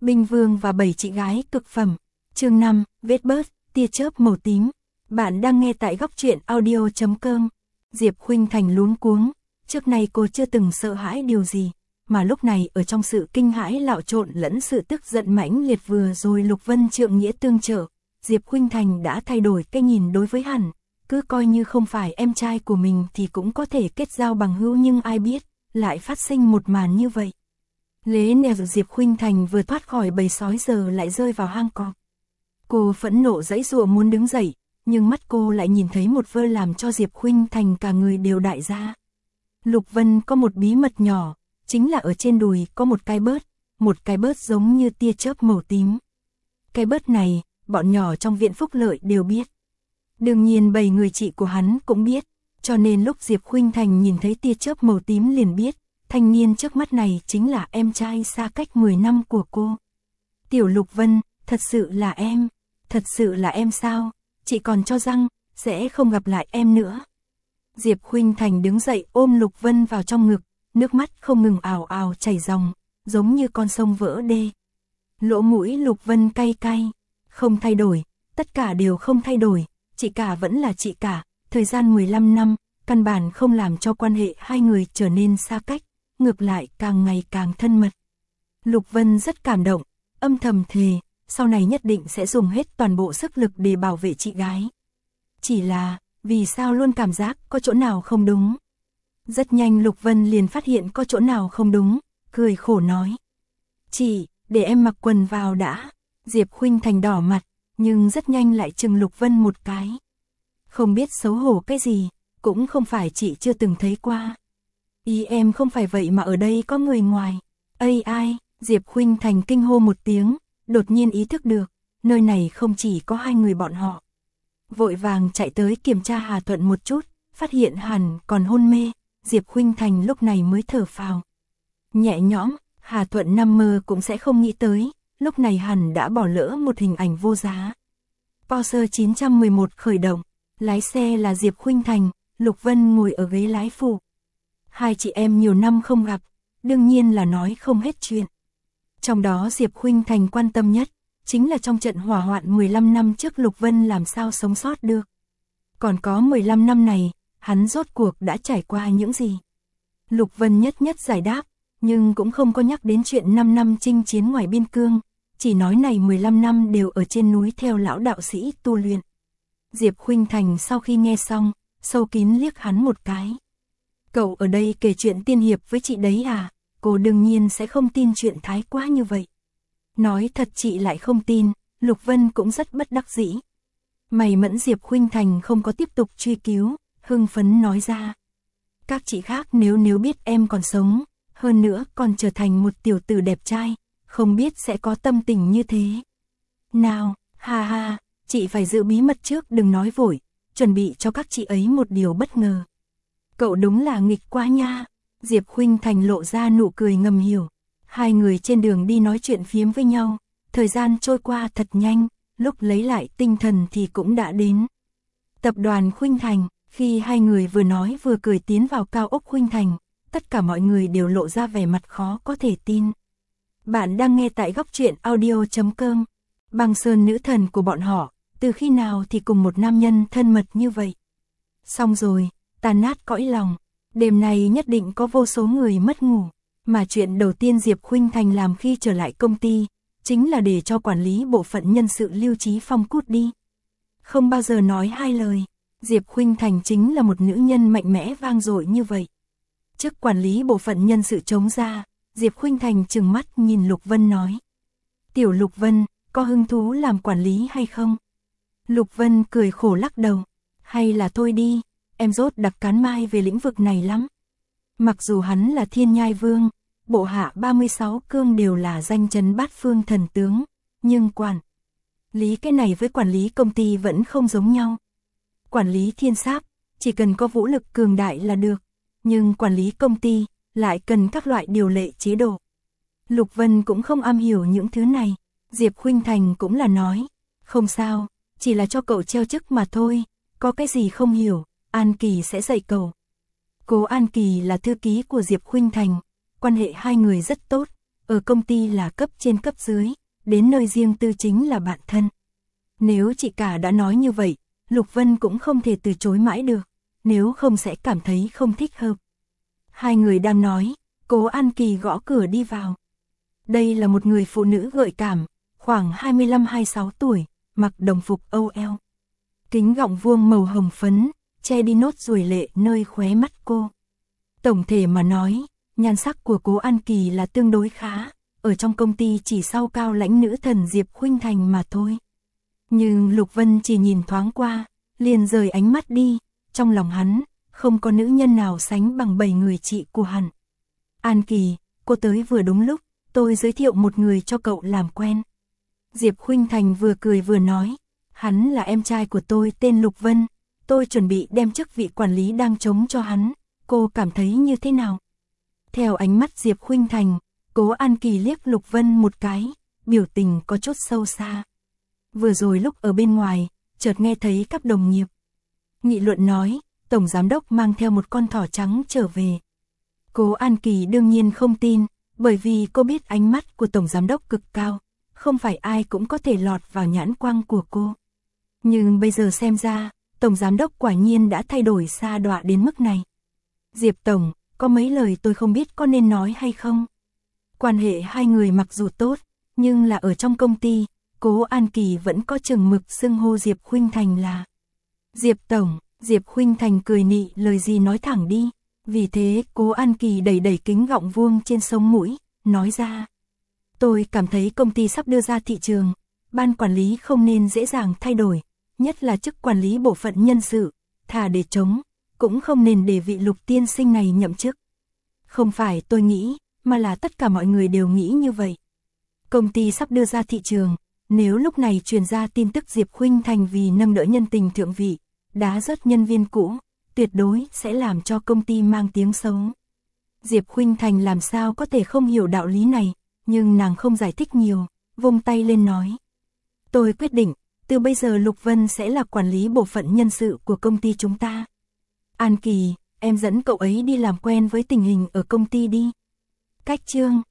Binh Vương và 7 chị gái cực phẩm. Chương 5, vết bớt, tia chớp màu tím. Bạn đang nghe tại góc truyện audio.com. Diệp Khuynh Thành luống cuống, trước nay cô chưa từng sợ hãi điều gì, mà lúc này ở trong sự kinh hãi lạo trộn lẫn sự tức giận mãnh liệt vừa rồi Lục Vân trượng nghĩa tương trợ, Diệp Khuynh Thành đã thay đổi cái nhìn đối với hắn, cứ coi như không phải em trai của mình thì cũng có thể kết giao bằng hữu, nhưng ai biết, lại phát sinh một màn như vậy. Lễ nèo Diệp Khuynh Thành vừa thoát khỏi bầy sói giờ lại rơi vào hang cọp. Cô phẫn nộ giãy giụa muốn đứng dậy, nhưng mắt cô lại nhìn thấy một vơ làm cho Diệp Khuynh Thành cả người đều đại ra. Lục Vân có một bí mật nhỏ, chính là ở trên đùi có một cái bớt giống như tia chớp màu tím. Cái bớt này, bọn nhỏ trong viện phúc lợi đều biết. Đương nhiên 7 người chị của hắn cũng biết, cho nên lúc Diệp Khuynh Thành nhìn thấy tia chớp màu tím liền biết, thanh niên trước mắt này chính là em trai xa cách 10 năm của cô. Tiểu Lục Vân, thật sự là em sao? Chị còn cho rằng sẽ không gặp lại em nữa. Diệp Khuynh Thành đứng dậy ôm Lục Vân vào trong ngực, nước mắt không ngừng ào ào chảy ròng, giống như con sông vỡ đê. Lỗ mũi Lục Vân cay cay, không thay đổi, tất cả đều không thay đổi, chị cả vẫn là chị cả, thời gian 15 năm, căn bản không làm cho quan hệ hai người trở nên xa cách, ngược lại càng ngày càng thân mật. Lục Vân rất cảm động, âm thầm thề, sau này nhất định sẽ dùng hết toàn bộ sức lực để bảo vệ chị gái. Chỉ là, vì sao luôn cảm giác có chỗ nào không đúng? Rất nhanh Lục Vân liền phát hiện có chỗ nào không đúng, cười khổ nói. Chị, để em mặc quần vào đã. Diệp Khuynh Thành đỏ mặt, nhưng rất nhanh lại chừng Lục Vân một cái. Không biết xấu hổ cái gì, cũng không phải chị chưa từng thấy qua. Ý em không phải vậy mà ở đây có người ngoài. Ây ai, Diệp Khuynh Thành kinh hô một tiếng, đột nhiên ý thức được, nơi này không chỉ có hai người bọn họ. Vội vàng chạy tới kiểm tra Hà Thuận một chút, phát hiện hẳn còn hôn mê, Diệp Khuynh Thành lúc này mới thở phào. Nhẹ nhõm, Hà Thuận nằm mơ cũng sẽ không nghĩ tới, lúc này hẳn đã bỏ lỡ một hình ảnh vô giá. Porsche 911 khởi động, lái xe là Diệp Khuynh Thành, Lục Vân ngồi ở ghế lái phụ. Hai chị em nhiều năm không gặp, đương nhiên là nói không hết chuyện. Trong đó Diệp Khuynh Thành quan tâm nhất, chính là trong trận hỏa hoạn 15 năm trước Lục Vân làm sao sống sót được. Còn có 15 năm này, hắn rốt cuộc đã trải qua những gì? Lục Vân nhất nhất giải đáp, nhưng cũng không có nhắc đến chuyện 5 năm chinh chiến ngoài biên cương, chỉ nói này 15 năm đều ở trên núi theo lão đạo sĩ tu luyện. Diệp Khuynh Thành sau khi nghe xong, sâu kín liếc hắn một cái. Cậu ở đây kể chuyện tiên hiệp với chị đấy à? Cô đương nhiên sẽ không tin chuyện thái quá như vậy. Nói thật chị lại không tin, Lục Vân cũng rất bất đắc dĩ. Mày mẫn Diệp Khuynh Thành không có tiếp tục truy cứu, hưng phấn nói ra. Các chị khác nếu biết em còn sống, hơn nữa còn trở thành một tiểu tử đẹp trai, không biết sẽ có tâm tình như thế. Nào, ha ha, chị phải giữ bí mật trước, đừng nói vội, chuẩn bị cho các chị ấy một điều bất ngờ. Cậu đúng là nghịch quá nha. Diệp Khuynh Thành lộ ra nụ cười ngầm hiểu. Hai người trên đường đi nói chuyện phiếm với nhau, thời gian trôi qua thật nhanh, lúc lấy lại tinh thần thì cũng đã đến. Tập đoàn Khuynh Thành, khi hai người vừa nói vừa cười tiến vào cao ốc Khuynh Thành, tất cả mọi người đều lộ ra vẻ mặt khó có thể tin. Bạn đang nghe tại góc truyện audio.com. Băng Sơn nữ thần của bọn họ, từ khi nào thì cùng một nam nhân thân mật như vậy? Xong rồi, tan nát cõi lòng, đêm này nhất định có vô số người mất ngủ. Mà chuyện đầu tiên Diệp Khuynh Thành làm khi trở lại công ty, chính là để cho quản lý bộ phận nhân sự Lưu Chí Phong cút đi. Không bao giờ nói hai lời, Diệp Khuynh Thành chính là một nữ nhân mạnh mẽ vang dội như vậy. Chức quản lý bộ phận nhân sự trống ra, Diệp Khuynh Thành trừng mắt nhìn Lục Vân nói. Tiểu Lục Vân, có hứng thú làm quản lý hay không? Lục Vân cười khổ lắc đầu. Hay là thôi đi, em rốt đặc cán mai về lĩnh vực này lắm. Mặc dù hắn là Thiên Nhai Vương, bộ hạ 36 cương đều là danh chấn bát phương thần tướng, nhưng quản lý cái này với quản lý công ty vẫn không giống nhau. Quản lý thiên sáp, chỉ cần có vũ lực cường đại là được, nhưng quản lý công ty lại cần các loại điều lệ chế độ. Lục Vân cũng không am hiểu những thứ này, Diệp Khuynh Thành cũng là nói, không sao, chỉ là cho cậu treo chức mà thôi, có cái gì không hiểu, An Kỳ sẽ dạy cậu. Cố An Kỳ là thư ký của Diệp Khuynh Thành, quan hệ hai người rất tốt, ở công ty là cấp trên cấp dưới, đến nơi riêng tư chính là bạn thân. Nếu chị cả đã nói như vậy, Lục Vân cũng không thể từ chối mãi được, nếu không sẽ cảm thấy không thích hợp. Hai người đang nói, Cố An Kỳ gõ cửa đi vào. Đây là một người phụ nữ gợi cảm, khoảng 25-26 tuổi, mặc đồng phục OL. Kính gọng vuông màu hồng phấn, che đi nốt ruồi lệ nơi khóe mắt cô. Tổng thể mà nói, nhan sắc của Cố An Kỳ là tương đối khá, ở trong công ty chỉ sau cao lãnh nữ thần Diệp Khuynh Thành mà thôi. Nhưng Lục Vân chỉ nhìn thoáng qua, liền rời ánh mắt đi, trong lòng hắn, không có nữ nhân nào sánh bằng 7 người chị của hắn. An Kỳ, cô tới vừa đúng lúc, tôi giới thiệu một người cho cậu làm quen. Diệp Khuynh Thành vừa cười vừa nói, hắn là em trai của tôi tên Lục Vân, tôi chuẩn bị đem chức vị quản lý đang trống cho hắn, cô cảm thấy như thế nào? Theo ánh mắt Diệp Khuynh Thành, Cố An Kỳ liếc Lục Vân một cái, biểu tình có chút sâu xa. Vừa rồi lúc ở bên ngoài, chợt nghe thấy các đồng nghiệp nghị luận nói, Tổng Giám Đốc mang theo một con thỏ trắng trở về. Cố An Kỳ đương nhiên không tin, bởi vì cô biết ánh mắt của Tổng Giám Đốc cực cao, không phải ai cũng có thể lọt vào nhãn quang của cô. Nhưng bây giờ xem ra, Tổng Giám Đốc quả nhiên đã thay đổi xa đọa đến mức này. Diệp Tổng, có mấy lời tôi không biết có nên nói hay không? Quan hệ hai người mặc dù tốt, nhưng là ở trong công ty, Cố An Kỳ vẫn có chừng mực xưng hô Diệp Khuynh Thành là Diệp Tổng. Diệp Khuynh Thành cười nị lời gì nói thẳng đi. Vì thế Cố An Kỳ đẩy đẩy kính gọng vuông trên sống mũi, nói ra. Tôi cảm thấy công ty sắp đưa ra thị trường, ban quản lý không nên dễ dàng thay đổi, nhất là chức quản lý bộ phận nhân sự, thà để trống, cũng không nên để vị Lục tiên sinh này nhậm chức. Không phải tôi nghĩ, mà là tất cả mọi người đều nghĩ như vậy. Công ty sắp đưa ra thị trường, nếu lúc này truyền ra tin tức Diệp Khuynh Thành vì nâng đỡ nhân tình thượng vị, đá rớt nhân viên cũ, tuyệt đối sẽ làm cho công ty mang tiếng xấu. Diệp Khuynh Thành làm sao có thể không hiểu đạo lý này, nhưng nàng không giải thích nhiều, vung tay lên nói. Tôi quyết định, từ bây giờ Lục Vân sẽ là quản lý bộ phận nhân sự của công ty chúng ta. An Kỳ, em dẫn cậu ấy đi làm quen với tình hình ở công ty đi. Cách chương